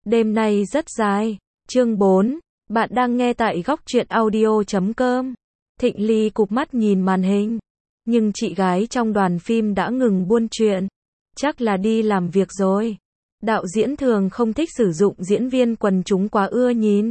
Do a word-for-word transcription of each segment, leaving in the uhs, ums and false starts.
Đêm nay rất dài. Chương bốn. Bạn đang nghe tại góc truyện audio chấm com. Thịnh Ly cụp mắt nhìn màn hình. Nhưng chị gái trong đoàn phim đã ngừng buôn chuyện. Chắc là đi làm việc rồi. Đạo diễn thường không thích sử dụng diễn viên quần chúng quá ưa nhìn.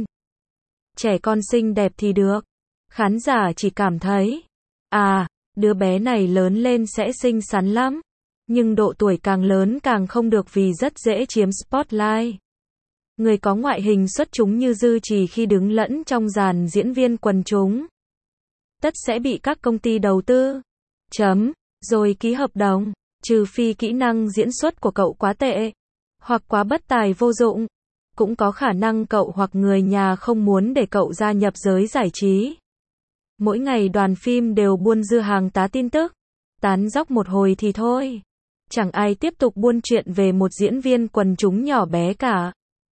Trẻ con xinh đẹp thì được. Khán giả chỉ cảm thấy, à, đứa bé này lớn lên sẽ xinh xắn lắm. Nhưng độ tuổi càng lớn càng không được vì rất dễ chiếm spotlight. Người có ngoại hình xuất chúng như Dư Trì khi đứng lẫn trong dàn diễn viên quần chúng, tất sẽ bị các công ty đầu tư, chấm, rồi ký hợp đồng, trừ phi kỹ năng diễn xuất của cậu quá tệ, hoặc quá bất tài vô dụng. Cũng có khả năng cậu hoặc người nhà không muốn để cậu gia nhập giới giải trí. Mỗi ngày đoàn phim đều buôn dưa hàng tá tin tức, tán dóc một hồi thì thôi. Chẳng ai tiếp tục buôn chuyện về một diễn viên quần chúng nhỏ bé cả.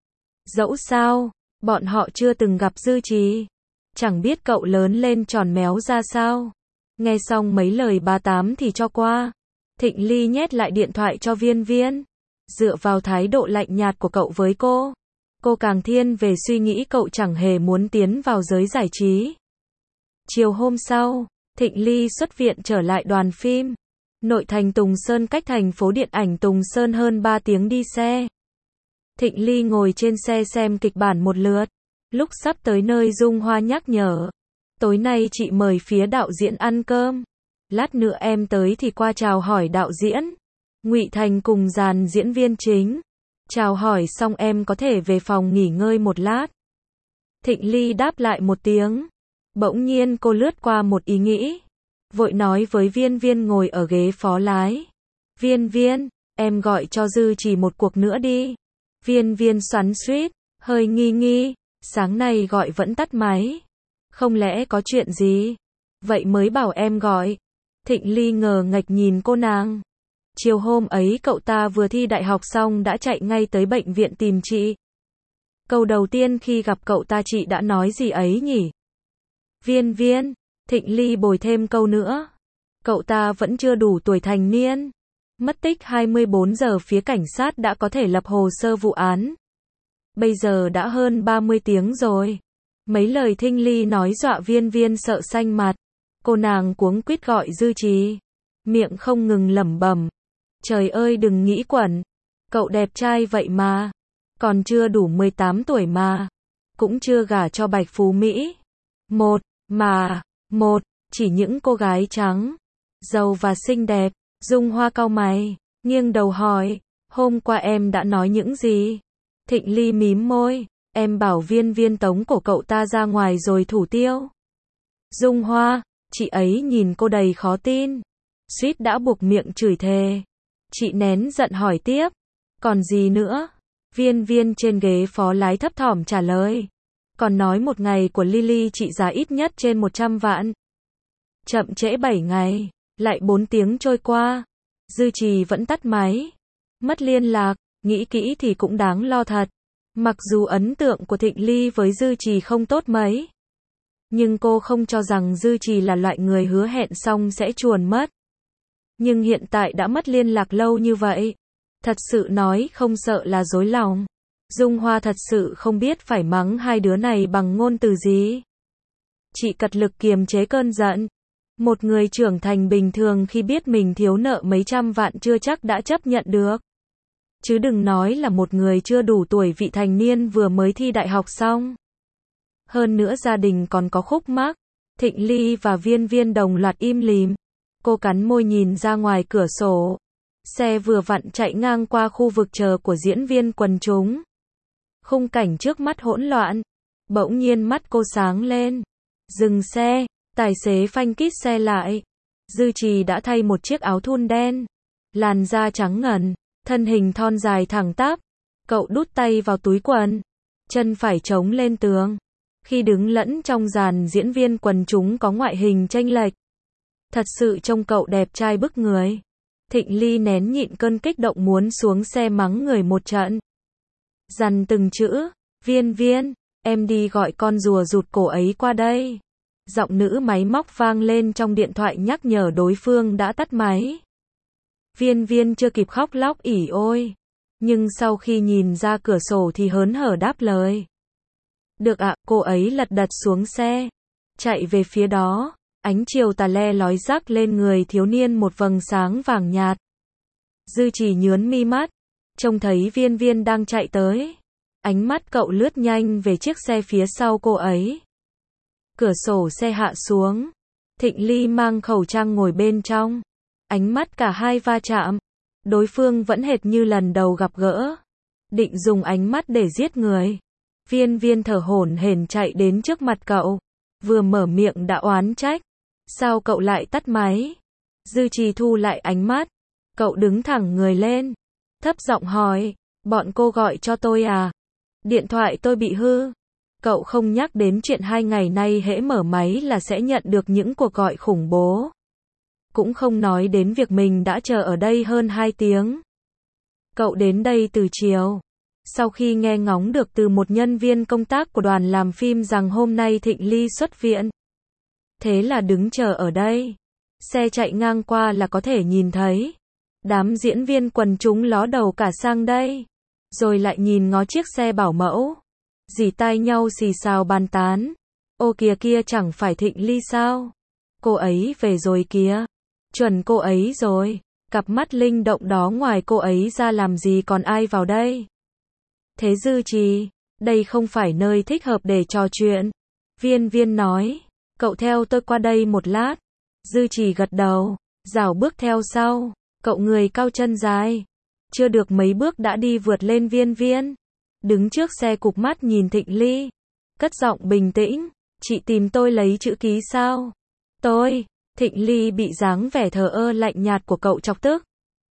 Dẫu sao, bọn họ chưa từng gặp Dư Trì. Chẳng biết cậu lớn lên tròn méo ra sao. Nghe xong mấy lời ba tám thì cho qua. Thịnh Ly nhét lại điện thoại cho Viên Viên. Dựa vào thái độ lạnh nhạt của cậu với cô, cô càng thiên về suy nghĩ cậu chẳng hề muốn tiến vào giới giải trí. Chiều hôm sau, Thịnh Ly xuất viện trở lại đoàn phim. Nội thành Tùng Sơn cách thành phố điện ảnh Tùng Sơn hơn ba tiếng đi xe. Thịnh Ly ngồi trên xe xem kịch bản một lượt. Lúc sắp tới nơi Dung Hoa nhắc nhở, tối nay chị mời phía đạo diễn ăn cơm. Lát nữa em tới thì qua chào hỏi đạo diễn. Ngụy Thành cùng dàn diễn viên chính. Chào hỏi xong em có thể về phòng nghỉ ngơi một lát. Thịnh Ly đáp lại một tiếng. Bỗng nhiên cô lướt qua một ý nghĩ. Vội nói với Viên Viên ngồi ở ghế phó lái. Viên Viên, em gọi cho Dư Trì một cuộc nữa đi. Viên Viên xoắn xuýt, hơi nghi nghi, sáng nay gọi vẫn tắt máy. Không lẽ có chuyện gì? Vậy mới bảo em gọi. Thịnh Ly ngờ nghệch nhìn cô nàng. Chiều hôm ấy cậu ta vừa thi đại học xong đã chạy ngay tới bệnh viện tìm chị. Câu đầu tiên khi gặp cậu ta chị đã nói gì ấy nhỉ? Viên Viên, Thịnh Ly bồi thêm câu nữa. Cậu ta vẫn chưa đủ tuổi thành niên. Mất tích hai mươi bốn giờ phía cảnh sát đã có thể lập hồ sơ vụ án. Bây giờ đã hơn ba mươi tiếng rồi. Mấy lời Thịnh Ly nói dọa Viên Viên sợ xanh mặt. Cô nàng cuống quýt gọi Dư Trì. Miệng không ngừng lẩm bẩm. Trời ơi đừng nghĩ quẩn. Cậu đẹp trai vậy mà. Còn chưa đủ mười tám tuổi mà. Cũng chưa gả cho Bạch Phú Mỹ. Một, mà, một, chỉ những cô gái trắng, giàu và xinh đẹp. Dung Hoa cau mày, nghiêng đầu hỏi, hôm qua em đã nói những gì? Thịnh Ly mím môi, em bảo Viên Viên tống cổ cậu ta ra ngoài rồi thủ tiêu. Dung Hoa, chị ấy nhìn cô đầy khó tin, suýt đã buộc miệng chửi thề. Chị nén giận hỏi tiếp, còn gì nữa? Viên Viên trên ghế phó lái thấp thỏm trả lời, còn nói một ngày của Lily trị giá ít nhất trên một trăm vạn. Chậm trễ bảy ngày. Lại bốn tiếng trôi qua, Dư Trì vẫn tắt máy, mất liên lạc, nghĩ kỹ thì cũng đáng lo thật. Mặc dù ấn tượng của Thịnh Ly với Dư Trì không tốt mấy, nhưng cô không cho rằng Dư Trì là loại người hứa hẹn xong sẽ chuồn mất. Nhưng hiện tại đã mất liên lạc lâu như vậy, thật sự nói không sợ là dối lòng. Dung Hoa thật sự không biết phải mắng hai đứa này bằng ngôn từ gì. Chị cật lực kiềm chế cơn giận. Một người trưởng thành bình thường khi biết mình thiếu nợ mấy trăm vạn chưa chắc đã chấp nhận được. Chứ đừng nói là một người chưa đủ tuổi vị thành niên vừa mới thi đại học xong. Hơn nữa gia đình còn có khúc mắc. Thịnh Ly và Viên Viên đồng loạt im lìm. Cô cắn môi nhìn ra ngoài cửa sổ. Xe vừa vặn chạy ngang qua khu vực chờ của diễn viên quần chúng. Khung cảnh trước mắt hỗn loạn. Bỗng nhiên mắt cô sáng lên. Dừng xe. Tài xế phanh kít xe lại. Dư Trì đã thay một chiếc áo thun đen. Làn da trắng ngần. Thân hình thon dài thẳng tắp. Cậu đút tay vào túi quần. Chân phải chống lên tường. Khi đứng lẫn trong dàn diễn viên quần chúng có ngoại hình chênh lệch. Thật sự trông cậu đẹp trai bức người. Thịnh Ly nén nhịn cơn kích động muốn xuống xe mắng người một trận. Dằn từng chữ. Viên Viên, em đi gọi con rùa rụt cổ ấy qua đây. Giọng nữ máy móc vang lên trong điện thoại nhắc nhở đối phương đã tắt máy. Viên Viên chưa kịp khóc lóc ỉ ôi. Nhưng sau khi nhìn ra cửa sổ thì hớn hở đáp lời. Được ạ, cô ấy lật đật xuống xe, chạy về phía đó. Ánh chiều tà le lói rắc lên người thiếu niên một vầng sáng vàng nhạt. Dư Trì nhướng mi mắt, trông thấy Viên Viên đang chạy tới. Ánh mắt cậu lướt nhanh về chiếc xe phía sau cô ấy. Cửa sổ xe hạ xuống. Thịnh Ly mang khẩu trang ngồi bên trong. Ánh mắt cả hai va chạm. Đối phương vẫn hệt như lần đầu gặp gỡ. Định dùng ánh mắt để giết người. Viên Viên thở hổn hển chạy đến trước mặt cậu. Vừa mở miệng đã oán trách. Sao cậu lại tắt máy? Dư Trì thu lại ánh mắt. Cậu đứng thẳng người lên. Thấp giọng hỏi. Bọn cô gọi cho tôi à? Điện thoại tôi bị hư. Cậu không nhắc đến chuyện hai ngày nay hễ mở máy là sẽ nhận được những cuộc gọi khủng bố. Cũng không nói đến việc mình đã chờ ở đây hơn hai tiếng. Cậu đến đây từ chiều. Sau khi nghe ngóng được từ một nhân viên công tác của đoàn làm phim rằng hôm nay Thịnh Ly xuất viện. Thế là đứng chờ ở đây. Xe chạy ngang qua là có thể nhìn thấy. Đám diễn viên quần chúng ló đầu cả sang đây. Rồi lại nhìn ngó chiếc xe bảo mẫu. Dì tai nhau xì xào bàn tán. Ô kìa kia chẳng phải Thịnh Ly sao? Cô ấy về rồi kìa. Chuẩn cô ấy rồi. Cặp mắt linh động đó ngoài cô ấy ra làm gì còn ai vào đây? Thế Dư Trì, đây không phải nơi thích hợp để trò chuyện. Viên Viên nói. Cậu theo tôi qua đây một lát. Dư Trì gật đầu. Rảo bước theo sau. Cậu người cao chân dài. Chưa được mấy bước đã đi vượt lên Viên Viên. Đứng trước xe cụp mắt nhìn Thịnh Ly. Cất giọng bình tĩnh. Chị tìm tôi lấy chữ ký sao? Tôi. Thịnh Ly bị dáng vẻ thờ ơ lạnh nhạt của cậu chọc tức.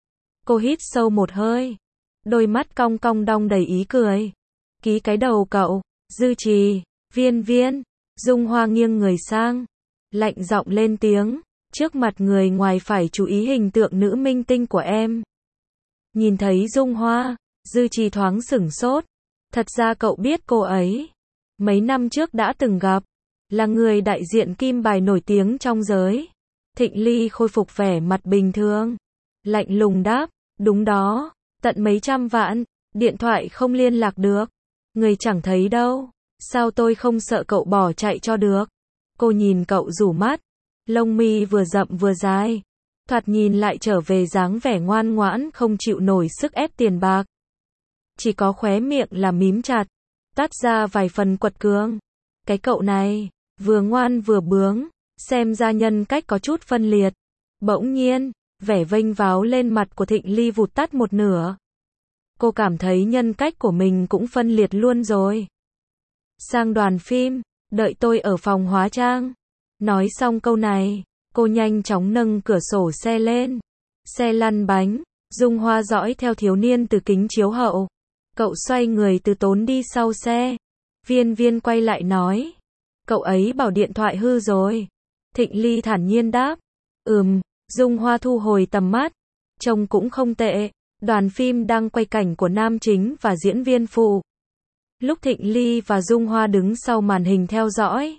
Cô hít sâu một hơi. Đôi mắt cong cong đong đầy ý cười. Ký cái đầu cậu. Dư Trì. Viên Viên. Dung Hoa nghiêng người sang. Lạnh giọng lên tiếng. Trước mặt người ngoài phải chú ý hình tượng nữ minh tinh của em. Nhìn thấy Dung Hoa. Dư Trì thoáng sửng sốt. Thật ra cậu biết cô ấy. Mấy năm trước đã từng gặp. Là người đại diện kim bài nổi tiếng trong giới. Thịnh Ly khôi phục vẻ mặt bình thường. Lạnh lùng đáp. Đúng đó. Tận mấy trăm vạn. Điện thoại không liên lạc được. Người chẳng thấy đâu. Sao tôi không sợ cậu bỏ chạy cho được? Cô nhìn cậu rủ mắt. Lông mi vừa rậm vừa dài. Thoạt nhìn lại trở về dáng vẻ ngoan ngoãn không chịu nổi sức ép tiền bạc. Chỉ có khóe miệng là mím chặt. Toát ra vài phần quật cường. Cái cậu này, vừa ngoan vừa bướng. Xem ra nhân cách có chút phân liệt. Bỗng nhiên, vẻ vênh váo lên mặt của Thịnh Ly vụt tắt một nửa. Cô cảm thấy nhân cách của mình cũng phân liệt luôn rồi. Sang đoàn phim, đợi tôi ở phòng hóa trang. Nói xong câu này, cô nhanh chóng nâng cửa sổ xe lên. Xe lăn bánh, Dung Hoa dõi theo thiếu niên từ kính chiếu hậu. Cậu xoay người từ tốn đi sau xe. Viên Viên quay lại nói. Cậu ấy bảo điện thoại hư rồi. Thịnh Ly thản nhiên đáp. Ừm, Dung Hoa thu hồi tầm mắt. Trông cũng không tệ. Đoàn phim đang quay cảnh của nam chính và diễn viên phụ. Lúc Thịnh Ly và Dung Hoa đứng sau màn hình theo dõi.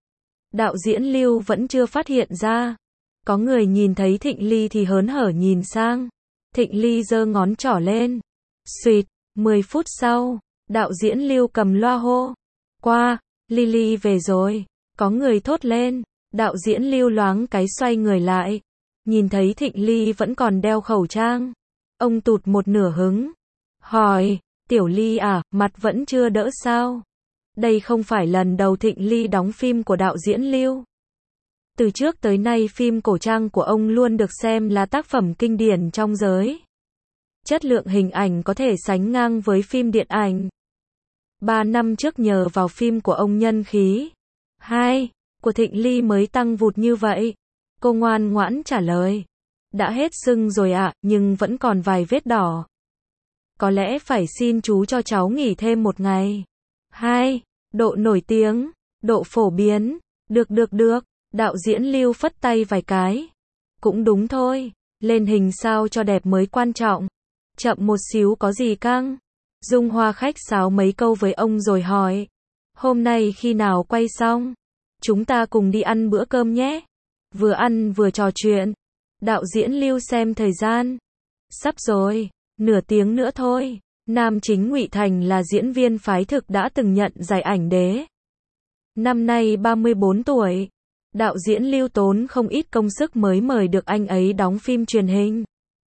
Đạo diễn Lưu vẫn chưa phát hiện ra. Có người nhìn thấy Thịnh Ly thì hớn hở nhìn sang. Thịnh Ly giơ ngón trỏ lên. Xuyệt, mười phút sau, đạo diễn Lưu cầm loa hô. Qua, Lily về rồi. Có người thốt lên. Đạo diễn Lưu loáng cái xoay người lại. Nhìn thấy Thịnh Ly vẫn còn đeo khẩu trang. Ông tụt một nửa hứng. Hỏi, Tiểu Ly à, mặt vẫn chưa đỡ sao? Đây không phải lần đầu Thịnh Ly đóng phim của đạo diễn Lưu. Từ trước tới nay phim cổ trang của ông luôn được xem là tác phẩm kinh điển trong giới. Chất lượng hình ảnh có thể sánh ngang với phim điện ảnh. Ba năm trước nhờ vào phim của ông nhân khí. Hai, của Thịnh Ly mới tăng vụt như vậy. Cô ngoan ngoãn trả lời. Đã hết sưng rồi ạ, nhưng vẫn còn vài vết đỏ. Có lẽ phải xin chú cho cháu nghỉ thêm một ngày. Hai, độ nổi tiếng, độ phổ biến. Được được được, đạo diễn Lưu phất tay vài cái. Cũng đúng thôi, lên hình sao cho đẹp mới quan trọng. Chậm một xíu có gì căng. Dung Hoa khách sáo mấy câu với ông rồi hỏi. Hôm nay khi nào quay xong? Chúng ta cùng đi ăn bữa cơm nhé. Vừa ăn vừa trò chuyện. Đạo diễn Lưu xem thời gian. Sắp rồi. Nửa tiếng nữa thôi. Nam chính Ngụy Thành là diễn viên phái thực đã từng nhận giải ảnh đế. Năm nay ba mươi bốn tuổi. Đạo diễn Lưu tốn không ít công sức mới mời được anh ấy đóng phim truyền hình.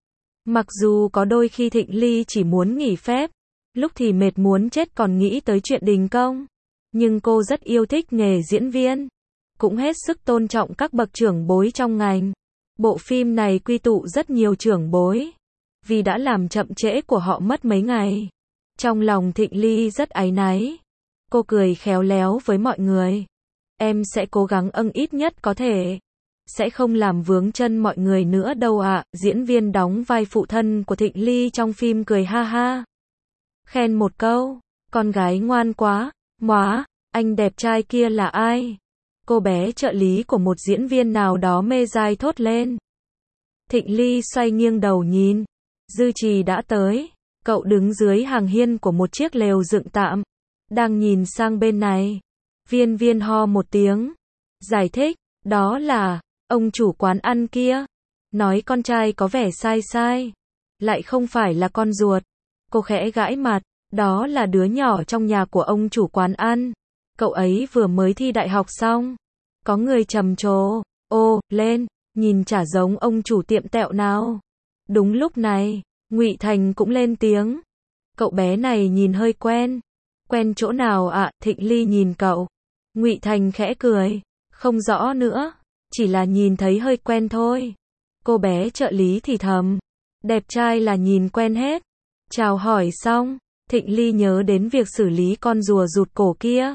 Mặc dù có đôi khi Thịnh Ly chỉ muốn nghỉ phép, lúc thì mệt muốn chết còn nghĩ tới chuyện đình công. Nhưng cô rất yêu thích nghề diễn viên, cũng hết sức tôn trọng các bậc trưởng bối trong ngành. Bộ phim này quy tụ rất nhiều trưởng bối, vì đã làm chậm trễ của họ mất mấy ngày. Trong lòng Thịnh Ly rất áy náy. Cô cười khéo léo với mọi người. Em sẽ cố gắng ưng ít nhất có thể. Sẽ không làm vướng chân mọi người nữa đâu ạ. Diễn viên đóng vai phụ thân của Thịnh Ly trong phim cười ha ha. Khen một câu. Con gái ngoan quá. Móa, anh đẹp trai kia là ai? Cô bé trợ lý của một diễn viên nào đó mê dai thốt lên. Thịnh Ly xoay nghiêng đầu nhìn. Dư Trì đã tới. Cậu đứng dưới hàng hiên của một chiếc lều dựng tạm. Đang nhìn sang bên này. Viên Viên ho một tiếng. Giải thích, đó là ông chủ quán ăn kia. Nói con trai có vẻ sai sai. Lại không phải là con ruột. Cô khẽ gãi mặt. Đó là đứa nhỏ trong nhà của ông chủ quán ăn. Cậu ấy vừa mới thi đại học xong. Có người trầm trồ. Ô, lên, nhìn chả giống ông chủ tiệm tẹo nào. Đúng lúc này, Ngụy Thành cũng lên tiếng. Cậu bé này nhìn hơi quen. Quen chỗ nào ạ? À? Thịnh Ly nhìn cậu. Ngụy Thành khẽ cười. Không rõ nữa. Chỉ là nhìn thấy hơi quen thôi. Cô bé trợ lý thì thầm. Đẹp trai là nhìn quen hết. Chào hỏi xong, Thịnh Ly nhớ đến việc xử lý con rùa rụt cổ kia.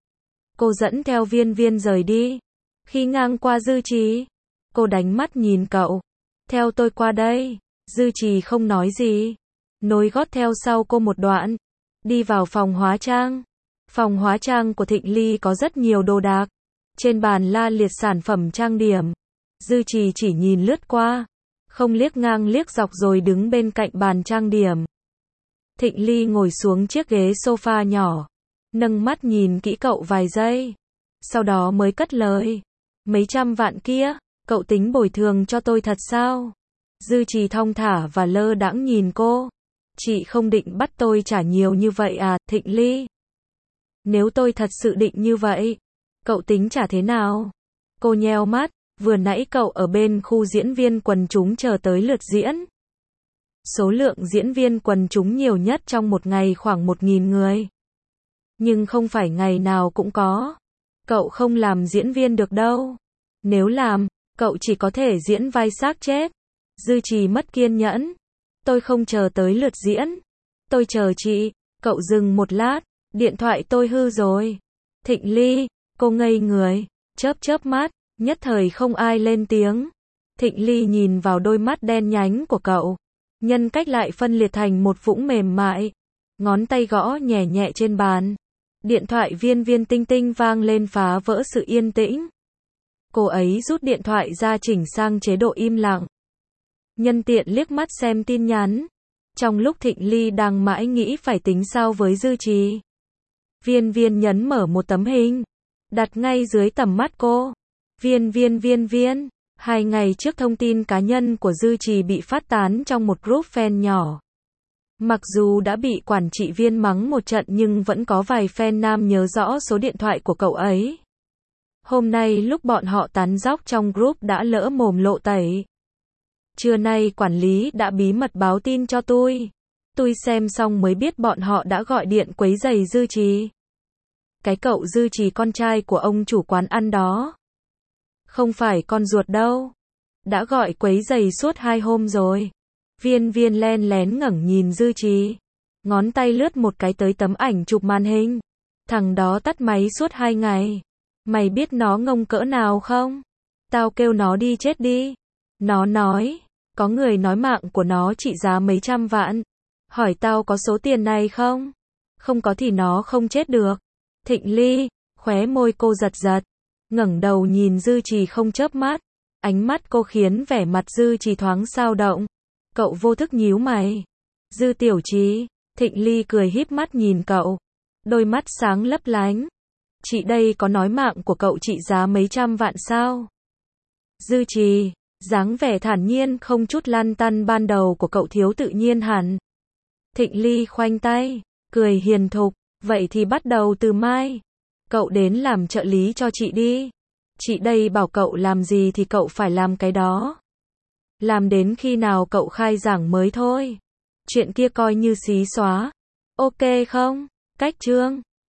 Cô dẫn theo Viên Viên rời đi. Khi ngang qua Dư Trì, cô đánh mắt nhìn cậu. Theo tôi qua đây. Dư Trì không nói gì. Nối gót theo sau cô một đoạn. Đi vào phòng hóa trang. Phòng hóa trang của Thịnh Ly có rất nhiều đồ đạc. Trên bàn la liệt sản phẩm trang điểm. Dư Trì chỉ nhìn lướt qua. Không liếc ngang liếc dọc rồi đứng bên cạnh bàn trang điểm. Thịnh Ly ngồi xuống chiếc ghế sofa nhỏ. Nâng mắt nhìn kỹ cậu vài giây. Sau đó mới cất lời. Mấy trăm vạn kia, cậu tính bồi thường cho tôi thật sao? Dư Trì thong thả và lơ đãng nhìn cô. Chị không định bắt tôi trả nhiều như vậy à, Thịnh Ly? Nếu tôi thật sự định như vậy, cậu tính trả thế nào? Cô nheo mắt, vừa nãy cậu ở bên khu diễn viên quần chúng chờ tới lượt diễn. Số lượng diễn viên quần chúng nhiều nhất trong một ngày khoảng một nghìn người. Nhưng không phải ngày nào cũng có. Cậu không làm diễn viên được đâu. Nếu làm, cậu chỉ có thể diễn vai xác chết. Dư Trì mất kiên nhẫn. Tôi không chờ tới lượt diễn. Tôi chờ chị. Cậu dừng một lát. Điện thoại tôi hư rồi. Thịnh Ly, cô ngây người, chớp chớp mắt, nhất thời không ai lên tiếng. Thịnh Ly nhìn vào đôi mắt đen nhánh của cậu. Nhân cách lại phân liệt thành một vũng mềm mại. Ngón tay gõ nhẹ nhẹ trên bàn. Điện thoại Viên Viên tinh tinh vang lên phá vỡ sự yên tĩnh. Cô ấy rút điện thoại ra chỉnh sang chế độ im lặng. Nhân tiện liếc mắt xem tin nhắn. Trong lúc Thịnh Ly đang mãi nghĩ phải tính sao với Dư Trì, Viên Viên nhấn mở một tấm hình, đặt ngay dưới tầm mắt cô. Viên Viên Viên Viên, hai ngày trước thông tin cá nhân của Dư Trì bị phát tán trong một group fan nhỏ. Mặc dù đã bị quản trị viên mắng một trận nhưng vẫn có vài fan nam nhớ rõ số điện thoại của cậu ấy. Hôm nay lúc bọn họ tán dóc trong group đã lỡ mồm lộ tẩy. Trưa nay quản lý đã bí mật báo tin cho tôi. Tôi xem xong mới biết bọn họ đã gọi điện quấy rầy Dư Trì. Cái cậu Dư Trì con trai của ông chủ quán ăn đó. Không phải con ruột đâu. Đã gọi quấy rầy suốt hai hôm rồi. Viên Viên len lén ngẩng nhìn Dư Trì. Ngón tay lướt một cái tới tấm ảnh chụp màn hình. Thằng đó tắt máy suốt hai ngày. Mày biết nó ngông cỡ nào không? Tao kêu nó đi chết đi. Nó nói, có người nói mạng của nó trị giá mấy trăm vạn. Hỏi tao có số tiền này không? Không có thì nó không chết được. Thịnh Ly, khóe môi cô giật giật. Ngẩng đầu nhìn Dư Trì không chớp mắt. Ánh mắt cô khiến vẻ mặt Dư Trì thoáng xao động. Cậu vô thức nhíu mày. Dư tiểu Trì, Thịnh Ly cười híp mắt nhìn cậu. Đôi mắt sáng lấp lánh. Chị đây có nói mạng của cậu trị giá mấy trăm vạn sao? Dư Trì, Dáng vẻ thản nhiên không chút lăn tăn ban đầu của cậu thiếu tự nhiên hẳn. Thịnh Ly khoanh tay, cười hiền thục, vậy thì bắt đầu từ mai. Cậu đến làm trợ lý cho chị đi. Chị đây bảo cậu làm gì thì cậu phải làm cái đó. Làm đến khi nào cậu khai giảng mới thôi. Chuyện kia coi như xí xóa. Ok không? Cách Trương